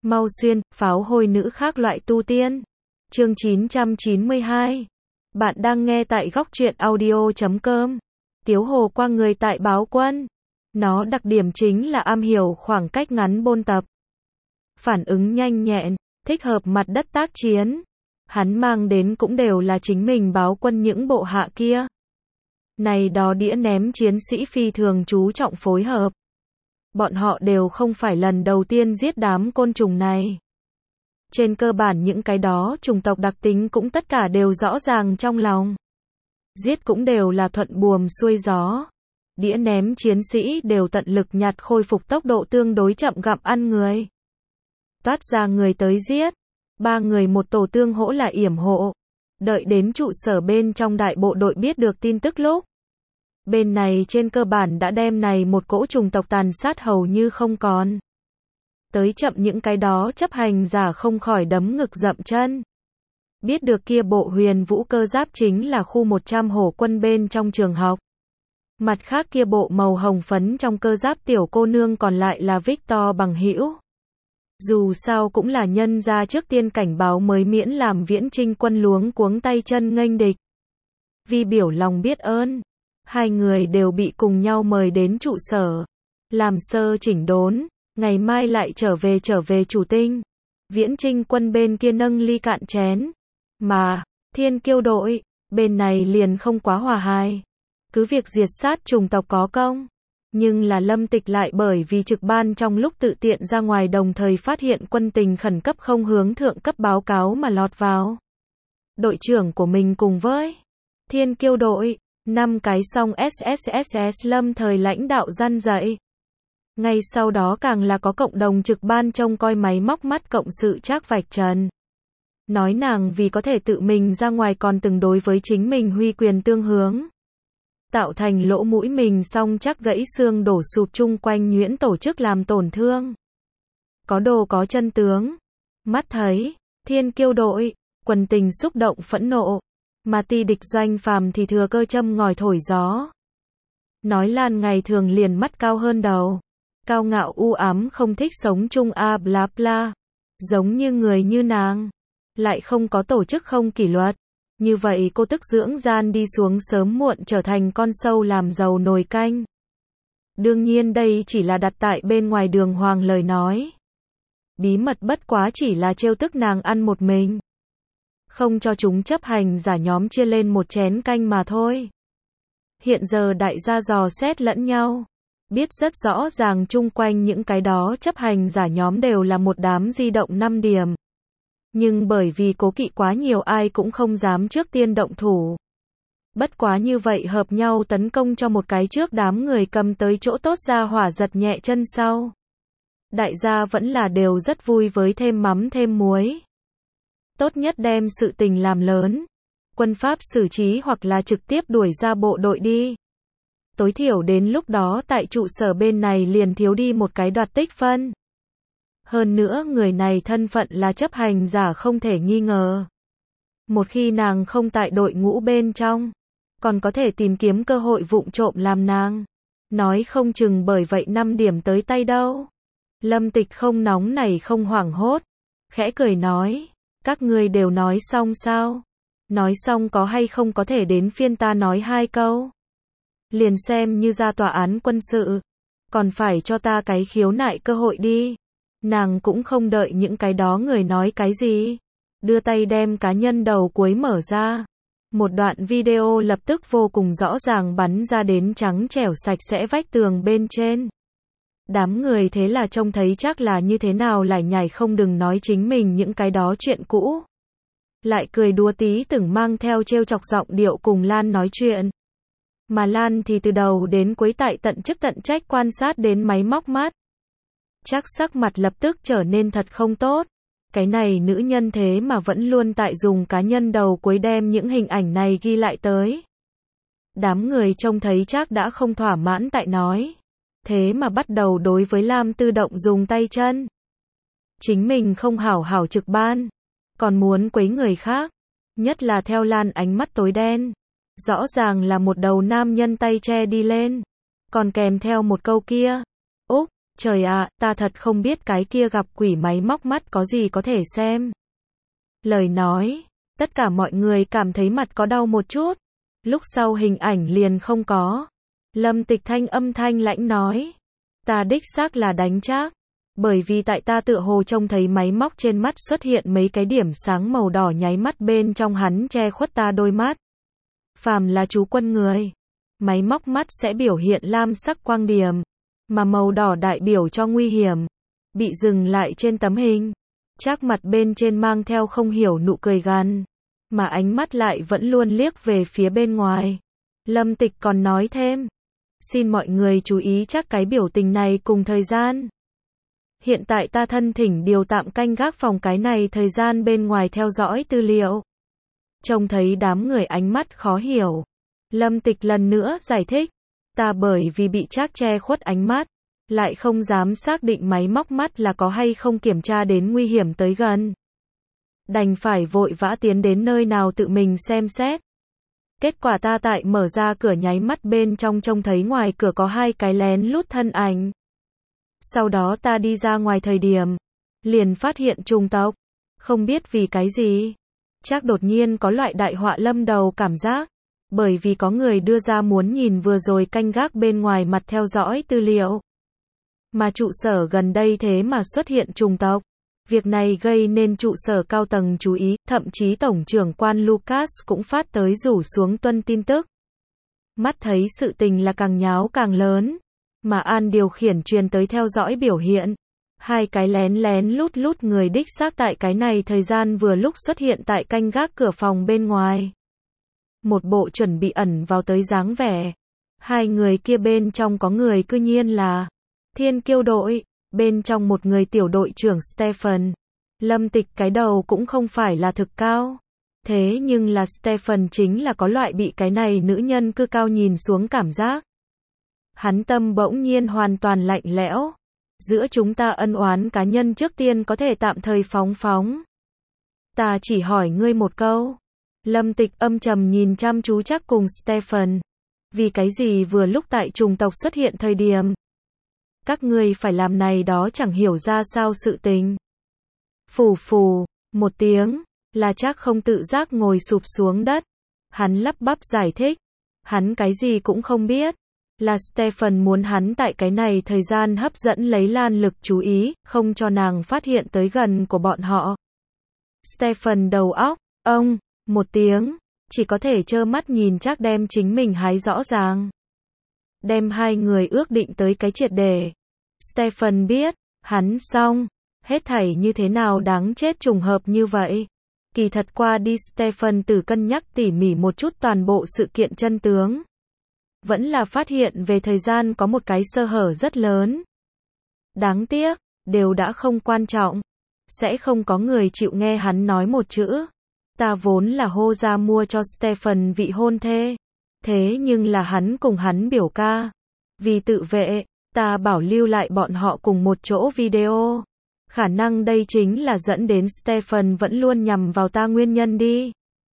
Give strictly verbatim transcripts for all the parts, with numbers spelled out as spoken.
Mau Xuyên, pháo hôi nữ khác loại tu tiên. Chương chín trăm chín mươi hai. Bạn đang nghe tại góc truyện audio chấm com. Tiếu Hồ Quang người tại báo quân. Nó đặc điểm chính là am hiểu khoảng cách ngắn bôn tập. Phản ứng nhanh nhẹn, thích hợp mặt đất tác chiến. Hắn mang đến cũng đều là chính mình báo quân những bộ hạ kia. Này đó đĩa ném chiến sĩ phi thường chú trọng phối hợp. Bọn họ đều không phải lần đầu tiên giết đám côn trùng này. Trên cơ bản những cái đó chủng tộc đặc tính cũng tất cả đều rõ ràng trong lòng. Giết cũng đều là thuận buồm xuôi gió. Đĩa ném chiến sĩ đều tận lực nhặt khôi phục tốc độ tương đối chậm gặm ăn người. Toát ra người tới giết. Ba người một tổ tương hỗ là yểm hộ. Đợi đến trụ sở bên trong đại bộ đội biết được tin tức lúc. Bên này trên cơ bản đã đem này một cỗ trùng tộc tàn sát hầu như không còn. Tới chậm những cái đó chấp hành giả không khỏi đấm ngực dậm chân. Biết được kia bộ huyền vũ cơ giáp chính là khu một trăm hổ quân bên trong trường học. Mặt khác kia bộ màu hồng phấn trong cơ giáp tiểu cô nương còn lại là Victor bằng hữu. Dù sao cũng là nhân ra trước tiên cảnh báo mới miễn làm Viễn Trinh quân luống cuống tay chân nghênh địch. Vì biểu lòng biết ơn, hai người đều bị cùng nhau mời đến trụ sở. Làm sơ chỉnh đốn, ngày mai lại trở về trở về chủ tinh. Viễn Trinh quân bên kia nâng ly cạn chén. Mà, Thiên Kiêu đội, bên này liền không quá hòa hài. Cứ việc diệt sát trùng tộc có công. Nhưng là Lâm Tịch lại bởi vì trực ban trong lúc tự tiện ra ngoài đồng thời phát hiện quân tình khẩn cấp không hướng thượng cấp báo cáo mà lọt vào. Đội trưởng của mình cùng với Thiên Kiêu đội, năm cái song ét ét ét ét lâm thời lãnh đạo gian dạy. Ngay sau đó càng là có cộng đồng trực ban trông coi máy móc mắt cộng sự Trác vạch trần. Nói nàng vì có thể tự mình ra ngoài còn từng đối với chính mình huy quyền tương hướng. Tạo thành lỗ mũi mình song chắc gãy xương đổ sụp chung quanh nhuyễn tổ chức làm tổn thương. Có đồ có chân tướng. Mắt thấy, Thiên Kiêu đội, quần tình xúc động phẫn nộ. Mà ti địch Doanh Phàm thì thừa cơ châm ngòi thổi gió. Nói Lan ngày thường liền mắt cao hơn đầu. Cao ngạo u ám không thích sống chung a bla bla. Giống như người như nàng. Lại không có tổ chức không kỷ luật. Như vậy cô tức dưỡng gian đi xuống sớm muộn trở thành con sâu làm giàu nồi canh. Đương nhiên đây chỉ là đặt tại bên ngoài đường hoàng lời nói. Bí mật bất quá chỉ là trêu tức nàng ăn một mình. Không cho chúng chấp hành giả nhóm chia lên một chén canh mà thôi. Hiện giờ đại gia dò xét lẫn nhau. Biết rất rõ ràng chung quanh những cái đó chấp hành giả nhóm đều là một đám di động năm điểm. Nhưng bởi vì cố kỵ quá nhiều ai cũng không dám trước tiên động thủ. Bất quá như vậy hợp nhau tấn công cho một cái trước đám người cầm tới chỗ tốt ra hỏa giật nhẹ chân sau. Đại gia vẫn là đều rất vui với thêm mắm thêm muối. Tốt nhất đem sự tình làm lớn. Quân pháp xử trí hoặc là trực tiếp đuổi ra bộ đội đi. Tối thiểu đến lúc đó tại trụ sở bên này liền thiếu đi một cái đoạt tích phân. Hơn nữa người này thân phận là chấp hành giả không thể nghi ngờ. Một khi nàng không tại đội ngũ bên trong, còn có thể tìm kiếm cơ hội vụng trộm làm nàng. Nói không chừng bởi vậy năm điểm tới tay đâu. Lâm Tịch không nóng này không hoảng hốt. Khẽ cười nói, các ngươi đều nói xong sao? Nói xong có hay không có thể đến phiên ta nói hai câu? Liền xem như ra tòa án quân sự. Còn phải cho ta cái khiếu nại cơ hội đi. Nàng cũng không đợi những cái đó người nói cái gì. Đưa tay đem cá nhân đầu cuối mở ra. Một đoạn video lập tức vô cùng rõ ràng bắn ra đến trắng trẻo sạch sẽ vách tường bên trên. Đám người thế là trông thấy chắc là như thế nào lại nhảy không đừng nói chính mình những cái đó chuyện cũ. Lại cười đùa tí từng mang theo trêu chọc giọng điệu cùng Lan nói chuyện. Mà Lan thì từ đầu đến cuối tại tận chức tận trách quan sát đến máy móc mắt. Chắc sắc mặt lập tức trở nên thật không tốt. Cái này nữ nhân thế mà vẫn luôn tại dùng cá nhân đầu cuối đem những hình ảnh này ghi lại tới. Đám người trông thấy chắc đã không thỏa mãn tại nói. Thế mà bắt đầu đối với Lam tự động dùng tay chân. Chính mình không hảo hảo trực ban. Còn muốn quấy người khác. Nhất là theo Lan ánh mắt tối đen. Rõ ràng là một đầu nam nhân tay che đi lên. Còn kèm theo một câu kia. Úc, Trời ạ, ta thật không biết cái kia gặp quỷ máy móc mắt có gì có thể xem. Lời nói, tất cả mọi người cảm thấy mặt có đau một chút. Lúc sau hình ảnh liền không có. Lâm Tịch Thanh âm thanh lãnh nói. Ta đích xác là đánh trác. Bởi vì tại ta tựa hồ trông thấy máy móc trên mắt xuất hiện mấy cái điểm sáng màu đỏ nháy mắt bên trong hắn che khuất ta đôi mắt. Phàm là chú quân người, máy móc mắt sẽ biểu hiện lam sắc quang điểm, mà màu đỏ đại biểu cho nguy hiểm. Bị dừng lại trên tấm hình, Trác mặt bên trên mang theo không hiểu nụ cười gằn, mà ánh mắt lại vẫn luôn liếc về phía bên ngoài. Lâm Tịch còn nói thêm, xin mọi người chú ý chắc cái biểu tình này cùng thời gian. Hiện tại ta thân thỉnh điều tạm canh gác phòng cái này thời gian bên ngoài theo dõi tư liệu. Trông thấy đám người ánh mắt khó hiểu. Lâm Tịch lần nữa giải thích, ta bởi vì bị Trác che khuất ánh mắt, lại không dám xác định máy móc mắt là có hay không kiểm tra đến nguy hiểm tới gần. Đành phải vội vã tiến đến nơi nào tự mình xem xét. Kết quả ta tại mở ra cửa nháy mắt bên trong trông thấy ngoài cửa có hai cái lén lút thân ảnh. Sau đó ta đi ra ngoài thời điểm, liền phát hiện trùng tộc. Không biết vì cái gì, Trác đột nhiên có loại đại họa lâm đầu cảm giác. Bởi vì có người đưa ra muốn nhìn vừa rồi canh gác bên ngoài mặt theo dõi tư liệu. Mà trụ sở gần đây thế mà xuất hiện trùng tộc. Việc này gây nên trụ sở cao tầng chú ý, thậm chí tổng trưởng quan Lucas cũng phát tới rủ xuống tuân tin tức. Mắt thấy sự tình là càng nháo càng lớn, mà An điều khiển truyền tới theo dõi biểu hiện. Hai cái lén lén lút lút người đích xác tại cái này thời gian vừa lúc xuất hiện tại canh gác cửa phòng bên ngoài. Một bộ chuẩn bị ẩn vào tới dáng vẻ. Hai người kia bên trong có người cư nhiên là Thiên Kiêu đội, bên trong một người tiểu đội trưởng Stephen. Lâm Tịch cái đầu cũng không phải là thực cao. Thế nhưng là Stephen chính là có loại bị cái này nữ nhân cư cao nhìn xuống cảm giác. Hắn tâm bỗng nhiên hoàn toàn lạnh lẽo. Giữa chúng ta ân oán cá nhân trước tiên có thể tạm thời phóng phóng. Ta chỉ hỏi ngươi một câu. Lâm Tịch âm trầm nhìn chăm chú Trác cùng Stephen. Vì cái gì vừa lúc tại trùng tộc xuất hiện thời điểm các ngươi phải làm này đó chẳng hiểu ra sao sự tình. Phù phù, một tiếng, là Trác không tự giác ngồi sụp xuống đất. Hắn lắp bắp giải thích. Hắn cái gì cũng không biết. Là Stephen muốn hắn tại cái này thời gian hấp dẫn lấy Lan Lực chú ý, không cho nàng phát hiện tới gần của bọn họ. Stephen đầu óc, ông, một tiếng, chỉ có thể trơ mắt nhìn Trác đem chính mình hái rõ ràng. Đem hai người ước định tới cái triệt để. Stephen biết, hắn xong, hết thảy như thế nào đáng chết trùng hợp như vậy. Kỳ thật qua đi Stephen tự cân nhắc tỉ mỉ một chút toàn bộ sự kiện chân tướng. Vẫn là phát hiện về thời gian có một cái sơ hở rất lớn. Đáng tiếc, đều đã không quan trọng. Sẽ không có người chịu nghe hắn nói một chữ. Ta vốn là hô ra mua cho Stephen vị hôn thê. Thế nhưng là hắn cùng hắn biểu ca. Vì tự vệ, ta bảo lưu lại bọn họ cùng một chỗ video. Khả năng đây chính là dẫn đến Stephen vẫn luôn nhằm vào ta nguyên nhân đi.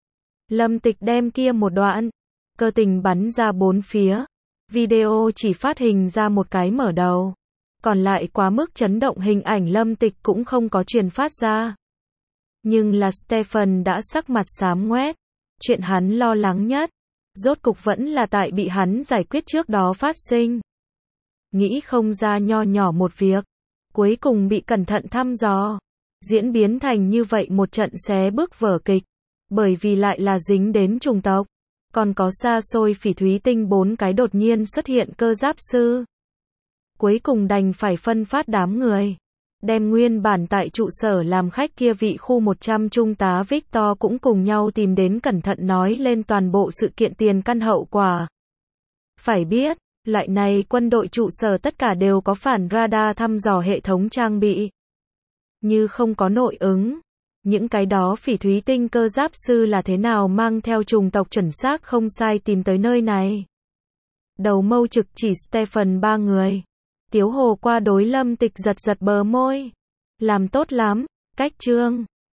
Lâm Tịch đem kia một đoạn. Cơ tình bắn ra bốn phía. Video chỉ phát hình ra một cái mở đầu. Còn lại quá mức chấn động hình ảnh Lâm Tịch cũng không có truyền phát ra. Nhưng là Stephen đã sắc mặt xám ngoét. Chuyện hắn lo lắng nhất, rốt cục vẫn là tại bị hắn giải quyết trước đó phát sinh. Nghĩ không ra nho nhỏ một việc, cuối cùng bị cẩn thận thăm dò. Diễn biến thành như vậy một trận xé bước vở kịch. Bởi vì lại là dính đến trùng tộc. Còn có xa xôi phỉ thúy tinh bốn cái đột nhiên xuất hiện cơ giáp sư. Cuối cùng đành phải phân phát đám người. Đem nguyên bản tại trụ sở làm khách kia vị khu một trăm trung tá Victor cũng cùng nhau tìm đến cẩn thận nói lên toàn bộ sự kiện tiền căn hậu quả. Phải biết, loại này quân đội trụ sở tất cả đều có phản radar thăm dò hệ thống trang bị. Như không có nội ứng. Những cái đó phỉ thúy tinh cơ giáp sư là thế nào mang theo trùng tộc chuẩn xác không sai tìm tới nơi này. Đầu mâu trực chỉ Stephen ba người. Tiếu Hồ qua đối Lâm Tịch giật giật bờ môi. Làm tốt lắm, cách chương.